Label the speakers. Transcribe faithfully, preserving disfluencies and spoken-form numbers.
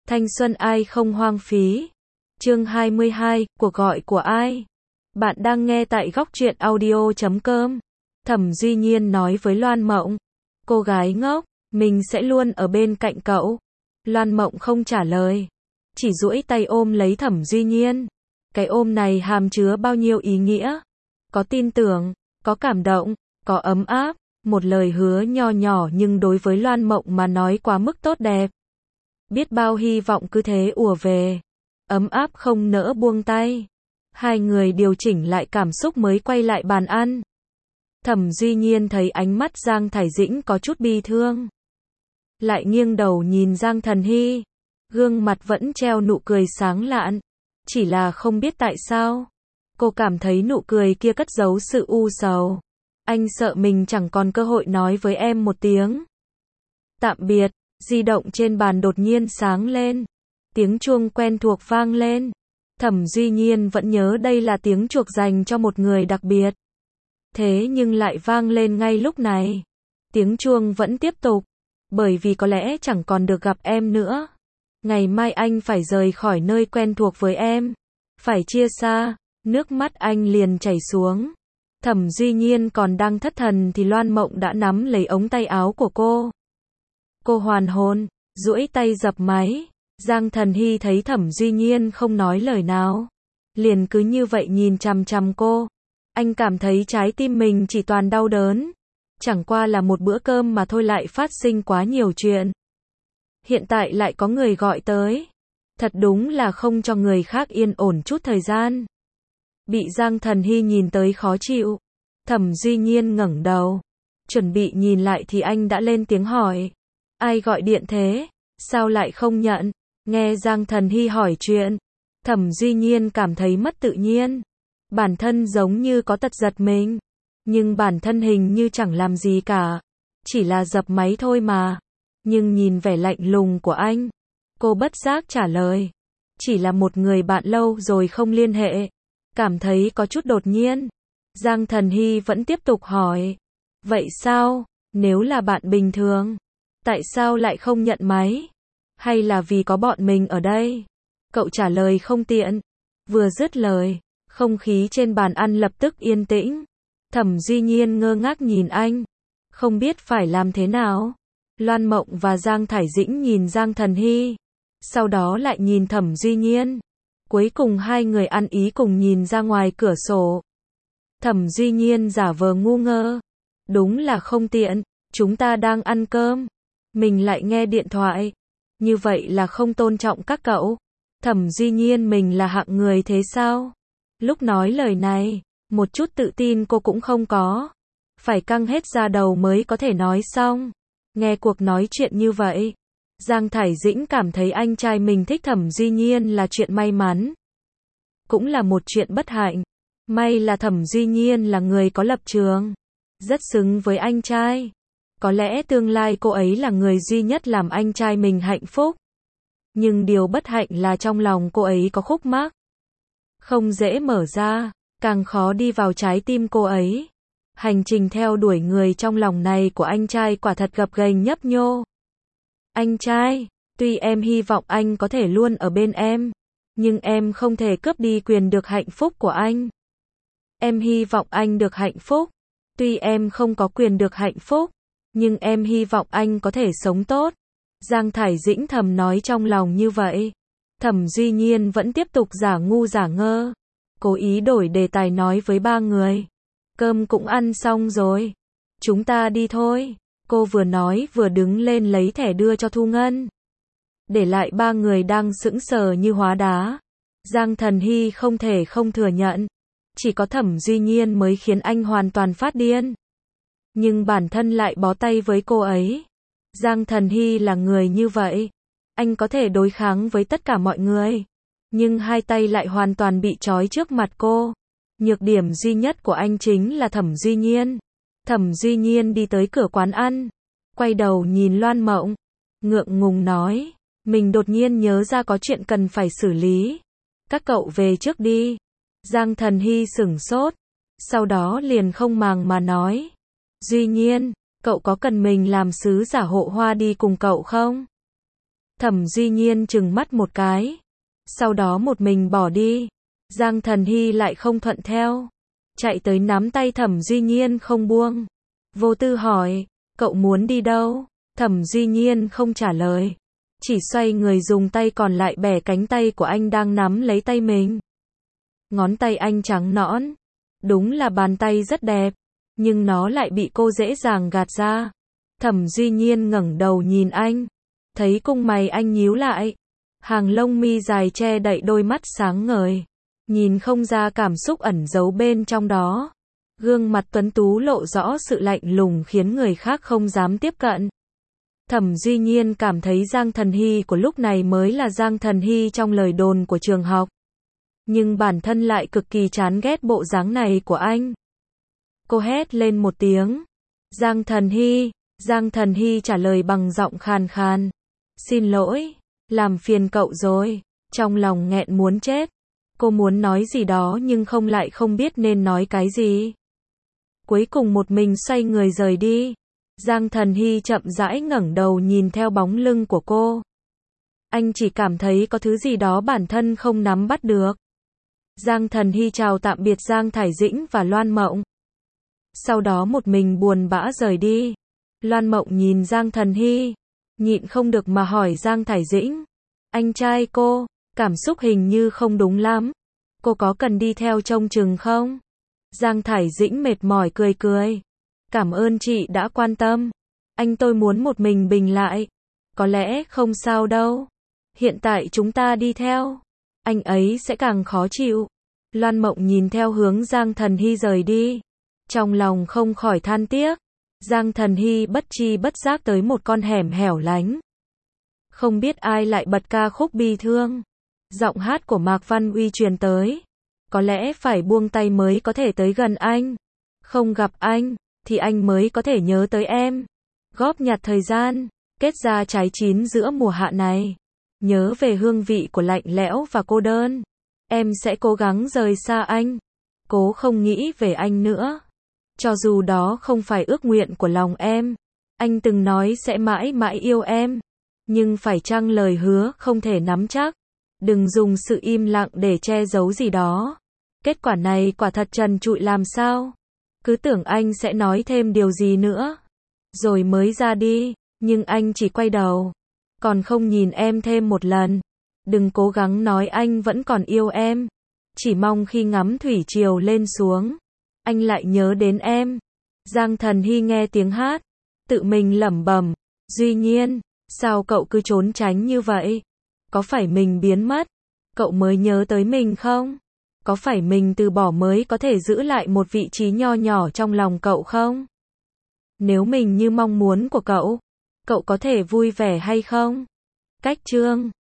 Speaker 1: Thanh xuân ai không hoang phí. Chương hai mươi hai, cuộc gọi của ai? Bạn đang nghe tại góc truyện audio chấm com. Thẩm Duy Nhiên nói với Loan Mộng. Cô gái ngốc, mình sẽ luôn ở bên cạnh cậu. Loan Mộng không trả lời. Chỉ duỗi tay ôm lấy Thẩm Duy Nhiên. Cái ôm này hàm chứa bao nhiêu ý nghĩa. Có tin tưởng, có cảm động, có ấm áp. Một lời hứa nho nhỏ nhưng đối với Loan Mộng mà nói quá mức tốt đẹp. Biết bao hy vọng cứ thế ùa về. Ấm áp không nỡ buông tay. Hai người điều chỉnh lại cảm xúc mới quay lại bàn ăn. Thẩm Duy Nhiên thấy ánh mắt Giang Thải Dĩnh có chút bi thương. Lại nghiêng đầu nhìn Giang Thần Hy. Gương mặt vẫn treo nụ cười sáng lạn. Chỉ là không biết tại sao. Cô cảm thấy nụ cười kia cất giấu sự u sầu. Anh sợ mình chẳng còn cơ hội nói với em một tiếng tạm biệt. Di động trên bàn đột nhiên sáng lên. Tiếng chuông quen thuộc vang lên. Thẩm Duy Nhiên vẫn nhớ đây là tiếng chuộc dành cho một người đặc biệt. Thế nhưng lại vang lên ngay lúc này. Tiếng chuông vẫn tiếp tục. Bởi vì có lẽ chẳng còn được gặp em nữa. Ngày mai anh phải rời khỏi nơi quen thuộc với em. Phải chia xa. Nước mắt anh liền chảy xuống. Thẩm Duy Nhiên còn đang thất thần thì Loan Mộng đã nắm lấy ống tay áo của cô. Cô hoàn hồn, duỗi tay dập máy. Giang Thần Hy thấy Thẩm Duy Nhiên không nói lời nào. Liền cứ như vậy nhìn chằm chằm cô. Anh cảm thấy trái tim mình chỉ toàn đau đớn. Chẳng qua là một bữa cơm mà thôi lại phát sinh quá nhiều chuyện. Hiện tại lại có người gọi tới. Thật đúng là không cho người khác yên ổn chút thời gian. Bị Giang Thần Hy nhìn tới khó chịu. Thẩm Duy Nhiên ngẩng đầu. Chuẩn bị nhìn lại thì anh đã lên tiếng hỏi. Ai gọi điện thế? Sao lại không nhận? Nghe Giang Thần Hy hỏi chuyện. Thẩm Duy Nhiên cảm thấy mất tự nhiên. Bản thân giống như có tật giật mình. Nhưng bản thân hình như chẳng làm gì cả. Chỉ là dập máy thôi mà. Nhưng nhìn vẻ lạnh lùng của anh. Cô bất giác trả lời. Chỉ là một người bạn lâu rồi không liên hệ. Cảm thấy có chút đột nhiên. Giang Thần Hy vẫn tiếp tục hỏi. Vậy sao? Nếu là bạn bình thường. Tại sao lại không nhận máy? Hay là vì có bọn mình ở đây? Cậu trả lời không tiện. Vừa dứt lời, không khí trên bàn ăn lập tức yên tĩnh. Thẩm Duy Nhiên ngơ ngác nhìn anh. Không biết phải làm thế nào. Loan Mộng và Giang Thải Dĩnh nhìn Giang Thần Hy. Sau đó lại nhìn Thẩm Duy Nhiên. Cuối cùng hai người ăn ý cùng nhìn ra ngoài cửa sổ. Thẩm Duy Nhiên giả vờ ngu ngơ. Đúng là không tiện, chúng ta đang ăn cơm. Mình lại nghe điện thoại. Như vậy là không tôn trọng các cậu. Thẩm Duy Nhiên mình là hạng người thế sao? Lúc nói lời này, một chút tự tin cô cũng không có. Phải căng hết da đầu mới có thể nói xong. Nghe cuộc nói chuyện như vậy. Giang Thải Dĩnh cảm thấy anh trai mình thích Thẩm Duy Nhiên là chuyện may mắn. Cũng là một chuyện bất hạnh. May là Thẩm Duy Nhiên là người có lập trường. Rất xứng với anh trai. Có lẽ tương lai cô ấy là người duy nhất làm anh trai mình hạnh phúc. Nhưng điều bất hạnh là trong lòng cô ấy có khúc mắc. Không dễ mở ra, càng khó đi vào trái tim cô ấy. Hành trình theo đuổi người trong lòng này của anh trai quả thật gập ghềnh nhấp nhô. Anh trai, tuy em hy vọng anh có thể luôn ở bên em. Nhưng em không thể cướp đi quyền được hạnh phúc của anh. Em hy vọng anh được hạnh phúc. Tuy em không có quyền được hạnh phúc. Nhưng em hy vọng anh có thể sống tốt. Giang Thải Dĩnh thầm nói trong lòng như vậy. Thẩm Duy Nhiên vẫn tiếp tục giả ngu giả ngơ. Cố ý đổi đề tài nói với ba người. Cơm cũng ăn xong rồi. Chúng ta đi thôi. Cô vừa nói vừa đứng lên lấy thẻ đưa cho Thu Ngân. Để lại ba người đang sững sờ như hóa đá. Giang Thần Hy không thể không thừa nhận. Chỉ có Thẩm Duy Nhiên mới khiến anh hoàn toàn phát điên. Nhưng bản thân lại bó tay với cô ấy. Giang Thần Hy là người như vậy. Anh có thể đối kháng với tất cả mọi người. Nhưng hai tay lại hoàn toàn bị trói trước mặt cô. Nhược điểm duy nhất của anh chính là Thẩm Duy Nhiên. Thẩm Duy Nhiên đi tới cửa quán ăn. Quay đầu nhìn Loan Mộng. Ngượng ngùng nói. Mình đột nhiên nhớ ra có chuyện cần phải xử lý. Các cậu về trước đi. Giang Thần Hy sửng sốt. Sau đó liền không màng mà nói. Duy Nhiên, cậu có cần mình làm sứ giả hộ hoa đi cùng cậu không? Thẩm Duy Nhiên trừng mắt một cái, sau đó một mình bỏ đi. Giang Thần Hy lại không thuận theo, chạy tới nắm tay Thẩm Duy Nhiên không buông. Vô Tư hỏi, cậu muốn đi đâu? Thẩm Duy Nhiên không trả lời, chỉ xoay người dùng tay còn lại bẻ cánh tay của anh đang nắm lấy tay mình. Ngón tay anh trắng nõn, đúng là bàn tay rất đẹp, nhưng nó lại bị cô dễ dàng gạt ra. Thẩm Duy Nhiên ngẩng đầu nhìn anh, thấy cung mày anh nhíu lại, hàng lông mi dài che đậy đôi mắt sáng ngời, nhìn không ra cảm xúc ẩn giấu bên trong đó. Gương mặt tuấn tú lộ rõ sự lạnh lùng khiến người khác không dám tiếp cận. Thẩm Duy Nhiên cảm thấy Giang Thần Hy của lúc này mới là Giang Thần Hy trong lời đồn của trường học. Nhưng bản thân lại cực kỳ chán ghét bộ dáng này của anh. Cô hét lên một tiếng. Giang Thần Hy, Giang Thần Hy trả lời bằng giọng khàn khàn. Xin lỗi, làm phiền cậu rồi. Trong lòng nghẹn muốn chết. Cô muốn nói gì đó nhưng không lại không biết nên nói cái gì. Cuối cùng một mình xoay người rời đi. Giang Thần Hy chậm rãi ngẩng đầu nhìn theo bóng lưng của cô. Anh chỉ cảm thấy có thứ gì đó bản thân không nắm bắt được. Giang Thần Hy chào tạm biệt Giang Thải Dĩnh và Loan Mộng. Sau đó một mình buồn bã rời đi. Loan Mộng nhìn Giang Thần Hy, nhịn không được mà hỏi Giang Thải Dĩnh. Anh trai cô, cảm xúc hình như không đúng lắm. Cô có cần đi theo trông chừng không? Giang Thải Dĩnh mệt mỏi cười cười. Cảm ơn chị đã quan tâm. Anh tôi muốn một mình bình lại. Có lẽ không sao đâu. Hiện tại chúng ta đi theo. Anh ấy sẽ càng khó chịu. Loan Mộng nhìn theo hướng Giang Thần Hy rời đi. Trong lòng không khỏi than tiếc. Giang Thần Hy bất chi bất giác tới một con hẻm hẻo lánh. Không biết ai lại bật ca khúc bi thương. Giọng hát của Mạc Văn Uy truyền tới. Có lẽ phải buông tay mới có thể tới gần anh. Không gặp anh, thì anh mới có thể nhớ tới em. Góp nhặt thời gian, kết ra trái chín giữa mùa hạ này. Nhớ về hương vị của lạnh lẽo và cô đơn. Em sẽ cố gắng rời xa anh. Cố không nghĩ về anh nữa. Cho dù đó không phải ước nguyện của lòng em. Anh từng nói sẽ mãi mãi yêu em. Nhưng phải chăng lời hứa không thể nắm chắc. Đừng dùng sự im lặng để che giấu gì đó. Kết quả này quả thật trần trụi làm sao. Cứ tưởng anh sẽ nói thêm điều gì nữa. Rồi mới ra đi. Nhưng anh chỉ quay đầu. Còn không nhìn em thêm một lần. Đừng cố gắng nói anh vẫn còn yêu em. Chỉ mong khi ngắm thủy triều lên xuống, anh lại nhớ đến em. Giang Thần Hy nghe tiếng hát, tự mình lẩm bẩm. Duy Nhiên, sao cậu cứ trốn tránh như vậy? Có phải mình biến mất, cậu mới nhớ tới mình không? Có phải mình từ bỏ mới có thể giữ lại một vị trí nho nhỏ trong lòng cậu không? Nếu mình như mong muốn của cậu, cậu có thể vui vẻ hay không? Cách chương